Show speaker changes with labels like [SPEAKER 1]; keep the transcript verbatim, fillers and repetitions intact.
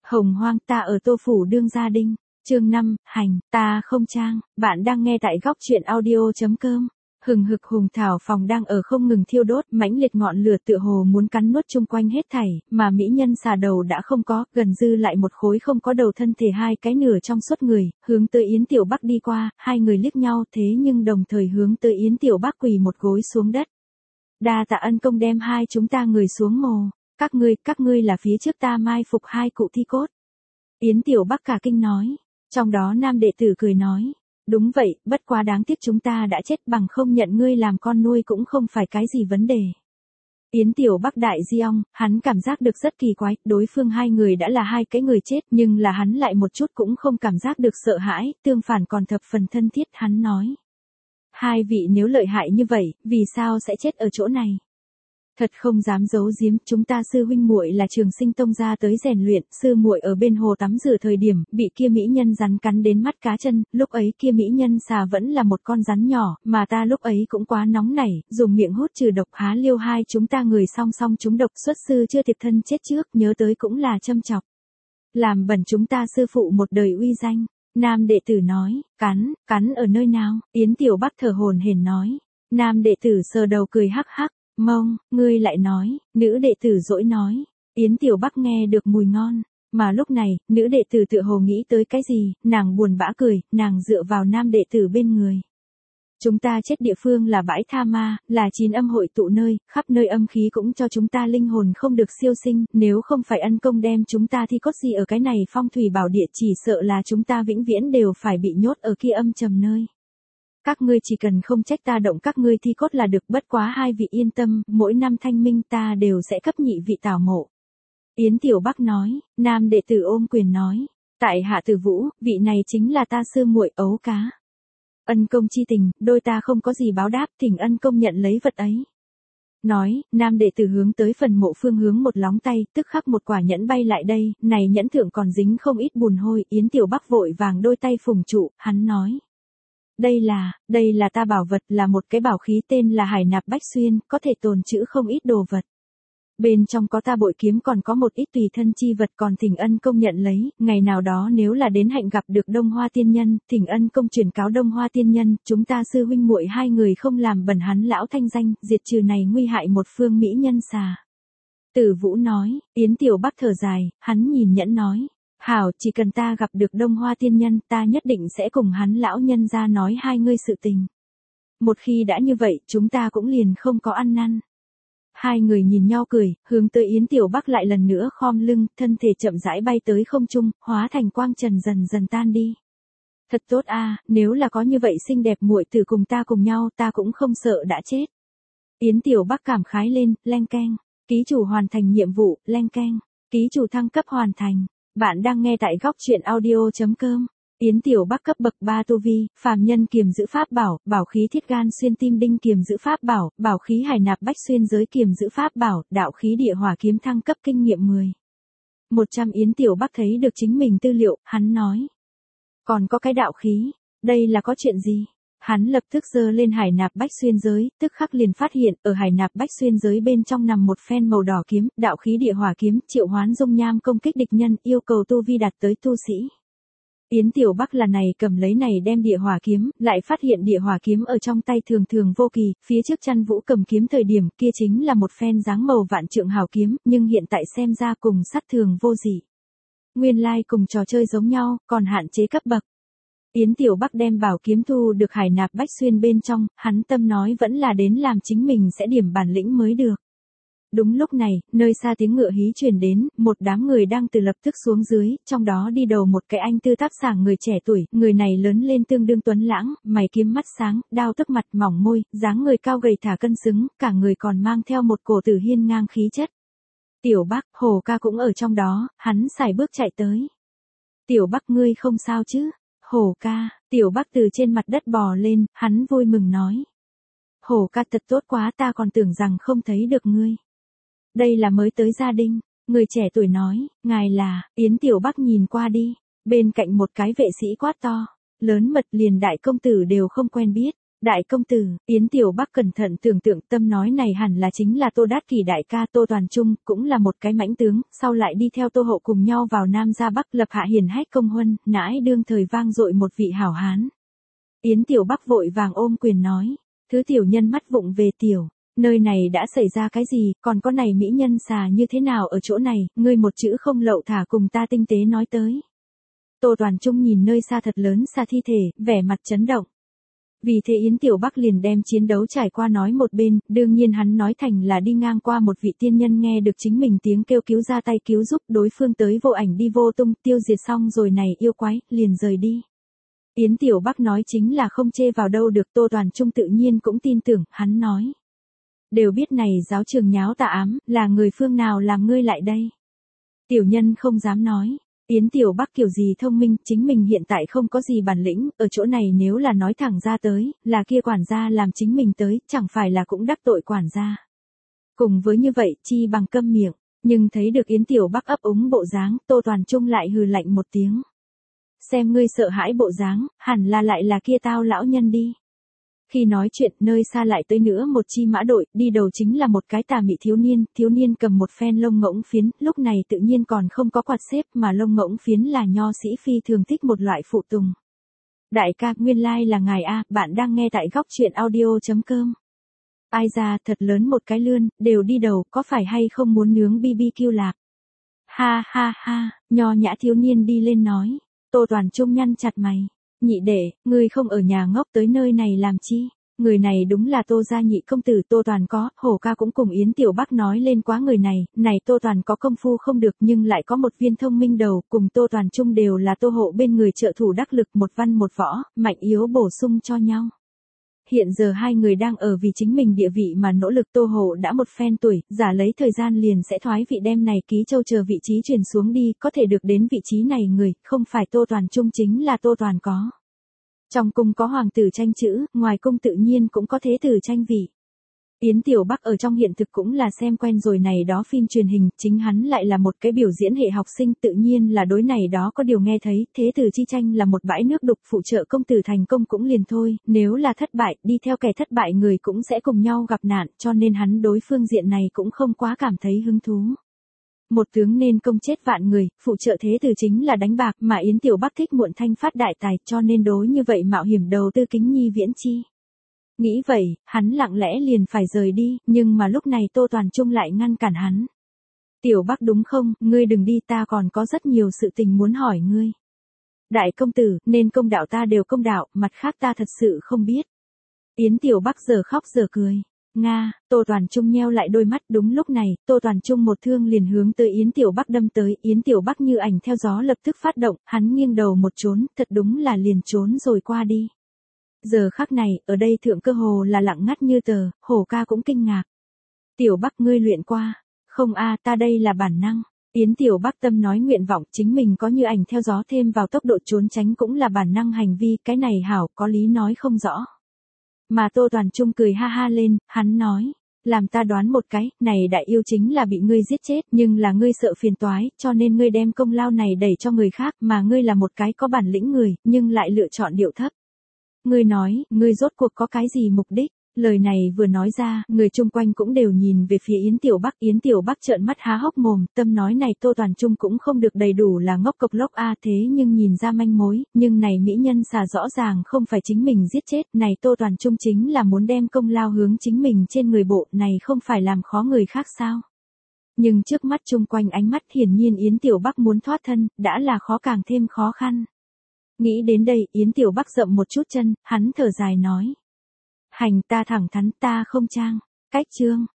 [SPEAKER 1] Hồng hoang ta ở Tô Phủ đương gia đinh, chương năm, hành, ta không trang, bạn đang nghe tại góc truyện audio.com. Hừng hực hùng thảo phòng đang ở không ngừng thiêu đốt, mãnh liệt ngọn lửa tựa hồ muốn cắn nuốt chung quanh hết thảy, mà mỹ nhân xà đầu đã không có, gần dư lại một khối không có đầu thân thể hai cái nửa trong suốt người, hướng tới Yến Tiểu Bắc đi qua, hai người liếc nhau thế nhưng đồng thời hướng tới Yến Tiểu Bắc quỳ một gối xuống đất. Đa tạ ân công đem hai chúng ta người xuống mồ, các ngươi, các ngươi là phía trước ta mai phục hai cụ thi cốt. Yến Tiểu Bắc cả kinh nói, trong đó nam đệ tử cười nói. Đúng vậy, bất quá đáng tiếc chúng ta đã chết, bằng không nhận ngươi làm con nuôi cũng không phải cái gì vấn đề. Yến Tiểu Bắc đại di ong, hắn cảm giác được rất kỳ quái, đối phương hai người đã là hai cái người chết, nhưng là hắn lại một chút cũng không cảm giác được sợ hãi, tương phản còn thập phần thân thiết, hắn nói. Hai vị nếu lợi hại như vậy, vì sao sẽ chết ở chỗ này? Thật không dám giấu giếm, chúng ta sư huynh muội là Trường Sinh Tông ra tới rèn luyện, sư muội ở bên hồ tắm rửa thời điểm, bị kia mỹ nhân rắn cắn đến mắt cá chân, lúc ấy kia mỹ nhân xà vẫn là một con rắn nhỏ, mà ta lúc ấy cũng quá nóng nảy, dùng miệng hút trừ độc há liêu hai chúng ta người song song chúng độc xuất sư chưa tiệp thân chết trước, nhớ tới cũng là châm chọc. Làm bẩn chúng ta sư phụ một đời uy danh, nam đệ tử nói, cắn, cắn ở nơi nào, Yến Tiểu Bắc thở hổn hển nói, nam đệ tử sờ đầu cười hắc hắc. Mông, ngươi lại nói, nữ đệ tử dỗi nói, Yến Tiểu Bắc nghe được mùi ngon, mà lúc này, nữ đệ tử tựa hồ nghĩ tới cái gì, nàng buồn bã cười, nàng dựa vào nam đệ tử bên người. Chúng ta chết địa phương là bãi tha ma, là chín âm hội tụ nơi, khắp nơi âm khí cũng cho chúng ta linh hồn không được siêu sinh, nếu không phải ân công đem chúng ta thi cốt gì ở cái này phong thủy bảo địa chỉ sợ là chúng ta vĩnh viễn đều phải bị nhốt ở kia âm trầm nơi. Các ngươi chỉ cần không trách ta động các ngươi thi cốt là được, bất quá hai vị yên tâm, mỗi năm thanh minh ta đều sẽ cấp nhị vị tảo mộ. Yến Tiểu Bắc nói, nam đệ tử ôm quyền nói, tại hạ Từ Vũ, vị này chính là ta sư muội Ấu Cá. Ân công chi tình, đôi ta không có gì báo đáp, thỉnh ân công nhận lấy vật ấy. Nói, nam đệ tử hướng tới phần mộ phương hướng một lóng tay, tức khắc một quả nhẫn bay lại đây, này nhẫn thượng còn dính không ít bùn hôi, Yến Tiểu Bắc vội vàng đôi tay phùng trụ, hắn nói. Đây là, đây là ta bảo vật, là một cái bảo khí tên là Hải Nạp Bách Xuyên, có thể tồn trữ không ít đồ vật. Bên trong có ta bội kiếm còn có một ít tùy thân chi vật, còn thỉnh ân công nhận lấy, ngày nào đó nếu là đến hạnh gặp được Đông Hoa Tiên Nhân, thỉnh ân công truyền cáo Đông Hoa Tiên Nhân, chúng ta sư huynh muội hai người không làm bẩn hắn lão thanh danh, diệt trừ này nguy hại một phương mỹ nhân xà. Từ Vũ nói, Yến Tiểu Bắc thở dài, hắn nhìn nhẫn nói. Hảo, chỉ cần ta gặp được Đông Hoa Tiên Nhân, ta nhất định sẽ cùng hắn lão nhân ra nói hai ngươi sự tình. Một khi đã như vậy, chúng ta cũng liền không có ăn năn. Hai người nhìn nhau cười, hướng tới Yến Tiểu Bắc lại lần nữa khom lưng, thân thể chậm rãi bay tới không trung, hóa thành quang trần dần dần tan đi. Thật tốt a, nếu là có như vậy xinh đẹp muội tử cùng ta cùng nhau, ta cũng không sợ đã chết. Yến Tiểu Bắc cảm khái lên, leng keng, ký chủ hoàn thành nhiệm vụ, leng keng, ký chủ thăng cấp hoàn thành. Bạn đang nghe tại góc truyện audio.com. Yến Tiểu Bắc cấp bậc ba tu vi, phàm nhân kiềm giữ pháp bảo, bảo khí thiết gan xuyên tim đinh kiềm giữ pháp bảo, bảo khí Hải Nạp Bách Xuyên giới kiềm giữ pháp bảo, đạo khí địa hỏa kiếm thăng cấp kinh nghiệm mười. một trăm Yến Tiểu Bắc thấy được chính mình tư liệu, hắn nói. Còn có cái đạo khí, đây là có chuyện gì? Hắn lập tức giơ lên Hải Nạp Bách Xuyên giới, tức khắc liền phát hiện, ở Hải Nạp Bách Xuyên giới bên trong nằm một phen màu đỏ kiếm, đạo khí địa hỏa kiếm, triệu hoán dung nham công kích địch nhân, yêu cầu tu vi đạt tới tu sĩ. Yến Tiểu Bắc là này cầm lấy này đem địa hỏa kiếm, lại phát hiện địa hỏa kiếm ở trong tay thường thường vô kỳ, phía trước Chăn Vũ cầm kiếm thời điểm kia chính là một phen dáng màu vạn trượng hào kiếm, nhưng hiện tại xem ra cùng sát thường vô dị. Nguyên lai like cùng trò chơi giống nhau, còn hạn chế cấp bậc. Yến Tiểu Bắc đem bảo kiếm thu được Hải Nạp Bách Xuyên bên trong, hắn tâm nói vẫn là đến làm chính mình sẽ điểm bản lĩnh mới được. Đúng lúc này, nơi xa tiếng ngựa hí truyền đến, một đám người đang từ lập tức xuống dưới, trong đó đi đầu một cái anh tư tác sảng người trẻ tuổi, người này lớn lên tương đương tuấn lãng, mày kiếm mắt sáng, đao tức mặt mỏng môi, dáng người cao gầy thả cân xứng, cả người còn mang theo một cổ tử hiên ngang khí chất. Tiểu Bắc, Hồ ca cũng ở trong đó, hắn sải bước chạy tới. Tiểu Bắc ngươi không sao chứ? Hồ ca, Tiểu Bắc từ trên mặt đất bò lên, hắn vui mừng nói. Hồ ca thật tốt quá, ta còn tưởng rằng không thấy được ngươi. Đây là mới tới gia đình, người trẻ tuổi nói, ngài là, Yến Tiểu Bắc nhìn qua đi, bên cạnh một cái vệ sĩ quát to, lớn mật liền đại công tử đều không quen biết, Đại công tử, Yến Tiểu Bắc cẩn thận tưởng tượng tâm nói này hẳn là chính là Tô Đát Kỷ đại ca Tô Toàn Trung, cũng là một cái mãnh tướng, sau lại đi theo Tô Hậu cùng nhau vào Nam ra Bắc lập hạ hiển hách công huân, nãi đương thời vang dội một vị hảo hán. Yến Tiểu Bắc vội vàng ôm quyền nói, thứ tiểu nhân mắt vụng về tiểu, nơi này đã xảy ra cái gì, còn có này mỹ nhân xà như thế nào ở chỗ này, ngươi một chữ không lậu thả cùng ta tinh tế nói tới. Tô Toàn Trung nhìn nơi xa thật lớn xa thi thể, vẻ mặt chấn động. Vì thế Yến Tiểu Bắc liền đem chiến đấu trải qua nói một bên, đương nhiên hắn nói thành là đi ngang qua một vị tiên nhân nghe được chính mình tiếng kêu cứu ra tay cứu giúp đối phương tới vô ảnh đi vô tung tiêu diệt xong rồi này yêu quái, liền rời đi. Yến Tiểu Bắc nói chính là không chê vào đâu được Tô Toàn Trung tự nhiên cũng tin tưởng, hắn nói. Đều biết này giáo trường nháo tà ám, là người phương nào làm ngươi lại đây. Tiểu nhân không dám nói. Yến Tiểu Bắc kiểu gì thông minh, chính mình hiện tại không có gì bản lĩnh, ở chỗ này nếu là nói thẳng ra tới, là kia quản gia làm chính mình tới, chẳng phải là cũng đắc tội quản gia. Cùng với như vậy, chi bằng câm miệng, nhưng thấy được Yến Tiểu Bắc ấp úng bộ dáng, Tô Toàn Trung lại hừ lạnh một tiếng. Xem ngươi sợ hãi bộ dáng, hẳn là lại là kia tao lão nhân đi. Khi nói chuyện, nơi xa lại tới nữa một chi mã đội, đi đầu chính là một cái tà mị thiếu niên, thiếu niên cầm một phen lông ngỗng phiến, lúc này tự nhiên còn không có quạt xếp mà lông ngỗng phiến là nho sĩ phi thường thích một loại phụ tùng. Đại ca, nguyên lai like là ngài A, bạn đang nghe tại góc truyện audio.com. Ai ra, thật lớn một cái lươn, đều đi đầu, có phải hay không muốn nướng bi bi kiu lạc? Ha ha ha, nho nhã thiếu niên đi lên nói, Tô Toàn Trung nhăn chặt mày. Nhị đệ, ngươi không ở nhà ngốc tới nơi này làm chi? Người này đúng là Tô gia nhị công tử Tô Toàn có, hổ ca cũng cùng Yến Tiểu Bắc nói lên quá người này, này Tô Toàn có công phu không được nhưng lại có một viên thông minh đầu, cùng Tô Toàn chung đều là Tô hộ bên người trợ thủ đắc lực một văn một võ, mạnh yếu bổ sung cho nhau. Hiện giờ hai người đang ở vì chính mình địa vị mà nỗ lực Tô hộ đã một phen tuổi, giả lấy thời gian liền sẽ thoái vị đem này ký châu chờ vị trí truyền xuống đi, có thể được đến vị trí này người, không phải Tô Toàn chung chính là Tô Toàn có. Trong cung có hoàng tử tranh chữ, ngoài cung tự nhiên cũng có thế tử tranh vị. Yến Tiểu Bắc ở trong hiện thực cũng là xem quen rồi này đó phim truyền hình, chính hắn lại là một cái biểu diễn hệ học sinh tự nhiên là đối này đó có điều nghe thấy, thế tử chi tranh là một bãi nước đục phụ trợ công tử thành công cũng liền thôi, nếu là thất bại, đi theo kẻ thất bại người cũng sẽ cùng nhau gặp nạn, cho nên hắn đối phương diện này cũng không quá cảm thấy hứng thú. Một tướng nên công chết vạn người, phụ trợ thế tử chính là đánh bạc mà Yến Tiểu Bắc thích muộn thanh phát đại tài cho nên đối như vậy mạo hiểm đầu tư kính nhi viễn chi. Nghĩ vậy, hắn lặng lẽ liền phải rời đi, nhưng mà lúc này Tô Toàn Trung lại ngăn cản hắn. Tiểu Bắc đúng không, ngươi đừng đi ta còn có rất nhiều sự tình muốn hỏi ngươi. Đại công tử, nên công đạo ta đều công đạo, mặt khác ta thật sự không biết. Yến Tiểu Bắc giờ khóc giờ cười. Nga, Tô Toàn Trung nheo lại đôi mắt đúng lúc này, Tô Toàn Trung một thương liền hướng tới Yến Tiểu Bắc đâm tới, Yến Tiểu Bắc như ảnh theo gió lập tức phát động, hắn nghiêng đầu một trốn, thật đúng là liền trốn rồi qua đi. Giờ khắc này, ở đây thượng cơ hồ là lặng ngắt như tờ, hổ ca cũng kinh ngạc. Tiểu Bắc ngươi luyện qua, không a ta đây là bản năng. Yến Tiểu Bắc tâm nói nguyện vọng chính mình có như ảnh theo gió thêm vào tốc độ trốn tránh cũng là bản năng hành vi, cái này hảo có lý nói không rõ. Mà Tô Toàn Trung cười ha ha lên, hắn nói, làm ta đoán một cái, này đại yêu chính là bị ngươi giết chết, nhưng là ngươi sợ phiền toái, cho nên ngươi đem công lao này đẩy cho người khác, mà ngươi là một cái có bản lĩnh người, nhưng lại lựa chọn điệu thấp. Ngươi nói, ngươi rốt cuộc có cái gì mục đích? Lời này vừa nói ra, người chung quanh cũng đều nhìn về phía Yến Tiểu Bắc. Yến Tiểu Bắc trợn mắt há hốc mồm, tâm nói này Tô Toàn Trung cũng không được đầy đủ là ngốc cộc lốc a thế nhưng nhìn ra manh mối, nhưng này mỹ nhân xà rõ ràng không phải chính mình giết chết, này Tô Toàn Trung chính là muốn đem công lao hướng chính mình trên người bộ, này không phải làm khó người khác sao? Nhưng trước mắt chung quanh ánh mắt hiển nhiên Yến Tiểu Bắc muốn thoát thân, đã là khó càng thêm khó khăn. Nghĩ đến đây, Yến Tiểu Bắc dậm một chút chân, hắn thở dài nói. Hành ta thẳng thắn ta không trang. Cách chương.